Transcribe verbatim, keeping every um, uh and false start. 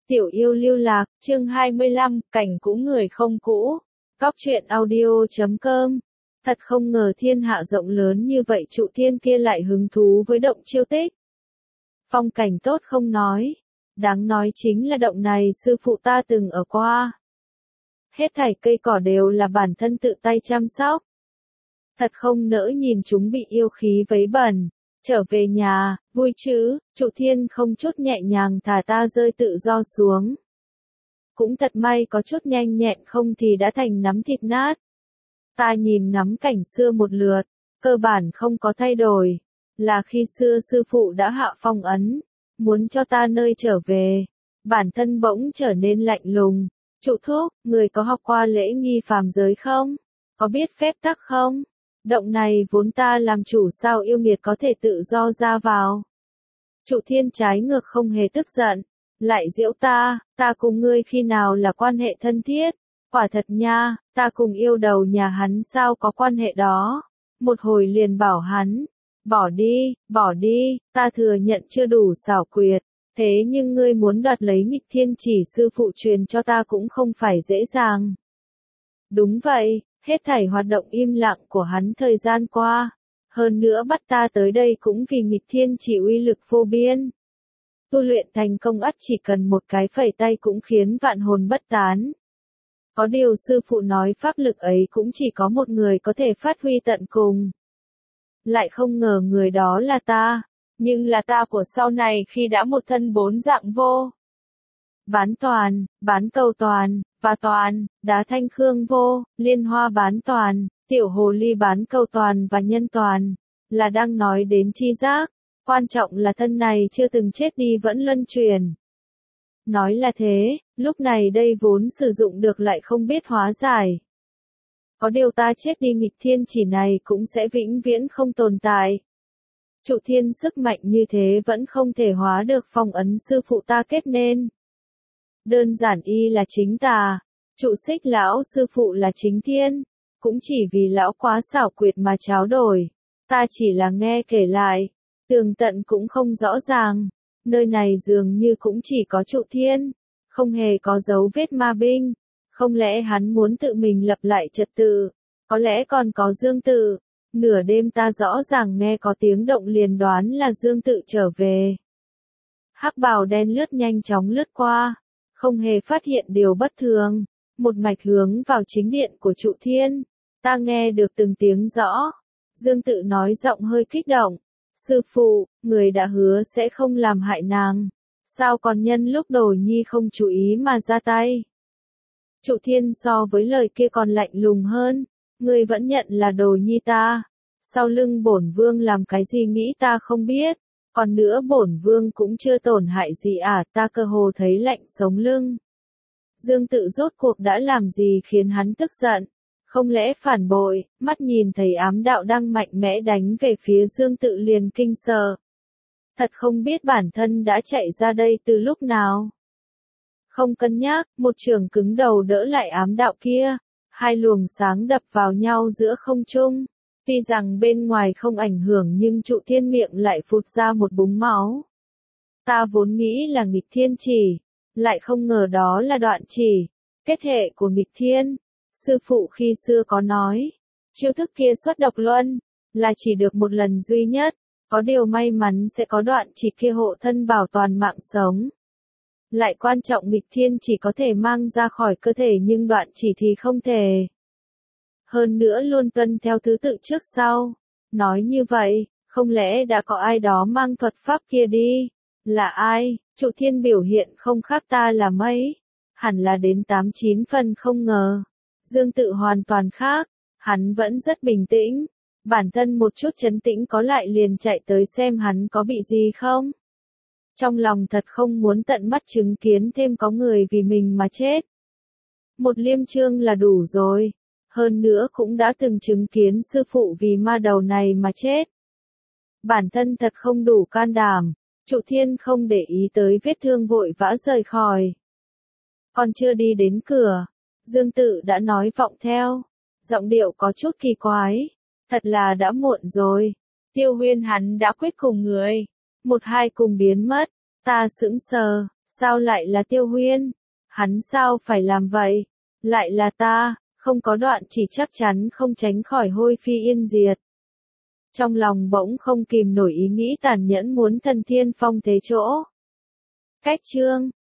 Tiểu yêu lưu lạc, chương hai mươi lăm, cảnh cũ người không cũ. Góc truyện audio chấm com. Thật không ngờ thiên hạ rộng lớn như vậy trụ thiên kia lại hứng thú với động Chiêu Tích. Phong cảnh tốt không nói. Đáng nói chính là động này sư phụ ta từng ở qua. Hết thảy cây cỏ đều là bản thân tự tay chăm sóc. Thật không nỡ nhìn chúng bị yêu khí vấy bẩn. Trở về nhà, vui chứ, trụ thiên không chút nhẹ nhàng thả ta rơi tự do xuống. Cũng thật may có chút nhanh nhẹn không thì đã thành nắm thịt nát. Ta nhìn ngắm cảnh xưa một lượt, cơ bản không có thay đổi. Là khi xưa sư phụ đã hạ phong ấn, muốn cho ta nơi trở về. Bản thân bỗng trở nên lạnh lùng. Trụ thúc, người có học qua lễ nghi phàm giới không? Có biết phép tắc không? Động này vốn ta làm chủ sao yêu nghiệt có thể tự do ra vào. Trụ thiên trái ngược không hề tức giận, lại giễu ta, ta cùng ngươi khi nào là quan hệ thân thiết, quả thật nha, ta cùng yêu đầu nhà hắn sao có quan hệ đó. Một hồi liền bảo hắn, bỏ đi, bỏ đi, ta thừa nhận chưa đủ xảo quyệt, thế nhưng ngươi muốn đoạt lấy nghịch thiên chỉ sư phụ truyền cho ta cũng không phải dễ dàng. Đúng vậy. Hết thảy hoạt động im lặng của hắn thời gian qua, hơn nữa bắt ta tới đây cũng vì nghịch thiên chỉ uy lực vô biên. Tu luyện thành công ắt chỉ cần một cái phẩy tay cũng khiến vạn hồn bất tán. Có điều sư phụ nói pháp lực ấy cũng chỉ có một người có thể phát huy tận cùng. Lại không ngờ người đó là ta, nhưng là ta của sau này khi đã một thân bốn dạng vô. Bán toàn, bán cầu toàn, và toàn, đá thanh khương vô, liên hoa bán toàn, tiểu hồ ly bán cầu toàn và nhân toàn, là đang nói đến chi giác, quan trọng là thân này chưa từng chết đi vẫn luân truyền. Nói là thế, lúc này đây vốn sử dụng được lại không biết hóa giải. Có điều ta chết đi nghịch thiên chỉ này cũng sẽ vĩnh viễn không tồn tại. Trụ thiên sức mạnh như thế vẫn không thể hóa được phong ấn sư phụ ta kết nên. Đơn giản y là chính tà, trụ xích lão sư phụ là chính thiên, cũng chỉ vì lão quá xảo quyệt mà tráo đổi, ta chỉ là nghe kể lại, tường tận cũng không rõ ràng, nơi này dường như cũng chỉ có trụ thiên, không hề có dấu vết ma binh, không lẽ hắn muốn tự mình lập lại trật tự, có lẽ còn có Dương Tự, nửa đêm ta rõ ràng nghe có tiếng động liền đoán là Dương Tự trở về. Hắc bào đen lướt nhanh chóng lướt qua. Không hề phát hiện điều bất thường, một mạch hướng vào chính điện của trụ thiên, ta nghe được từng tiếng rõ, Dương Tự nói giọng hơi kích động, sư phụ, người đã hứa sẽ không làm hại nàng, sao còn nhân lúc Đồ Nhi không chú ý mà ra tay. Trụ thiên so với lời kia còn lạnh lùng hơn, người vẫn nhận là Đồ Nhi ta, sau lưng bổn vương làm cái gì nghĩ ta không biết. Còn nữa bổn vương cũng chưa tổn hại gì à, ta cơ hồ thấy lạnh sống lưng. Dương Tự rốt cuộc đã làm gì khiến hắn tức giận? Không lẽ phản bội, mắt nhìn thấy ám đạo đang mạnh mẽ đánh về phía Dương Tự liền kinh sợ. Thật không biết bản thân đã chạy ra đây từ lúc nào. Không cân nhắc, một trường cứng đầu đỡ lại ám đạo kia. Hai luồng sáng đập vào nhau giữa không trung. Tuy rằng bên ngoài không ảnh hưởng nhưng trụ thiên miệng lại phụt ra một búng máu. Ta vốn nghĩ là nghịch thiên chỉ, lại không ngờ đó là đoạn chỉ, kết hệ của nghịch thiên. Sư phụ khi xưa có nói, chiêu thức kia xuất độc luân, là chỉ được một lần duy nhất, có điều may mắn sẽ có đoạn chỉ kia hộ thân bảo toàn mạng sống. Lại quan trọng nghịch thiên chỉ có thể mang ra khỏi cơ thể nhưng đoạn chỉ thì không thể. Hơn nữa luôn tuân theo thứ tự trước sau. Nói như vậy, không lẽ đã có ai đó mang thuật pháp kia đi? Là ai? Trụ thiên biểu hiện không khác ta là mấy? Hẳn là đến tám chín phần không ngờ. Dương Tự hoàn toàn khác. Hắn vẫn rất bình tĩnh. Bản thân một chút trấn tĩnh có lại liền chạy tới xem hắn có bị gì không? Trong lòng thật không muốn tận mắt chứng kiến thêm có người vì mình mà chết. Một liêm chương là đủ rồi. Hơn nữa cũng đã từng chứng kiến sư phụ vì ma đầu này mà chết. Bản thân thật không đủ can đảm, trụ thiên không để ý tới vết thương vội vã rời khỏi. Còn chưa đi đến cửa, Dương Tự đã nói vọng theo, giọng điệu có chút kỳ quái, thật là đã muộn rồi, Tiêu Huyên hắn đã quyết cùng người, một hai cùng biến mất, ta sững sờ, Sao lại là Tiêu Huyên? Hắn sao phải làm vậy? Lại là ta, không có Đoạn Chỉ chắc chắn không tránh khỏi hôi phi yên diệt. Trong lòng bỗng không kìm nổi ý nghĩ tàn nhẫn muốn Thần Thiên Phong thế chỗ. Cách chương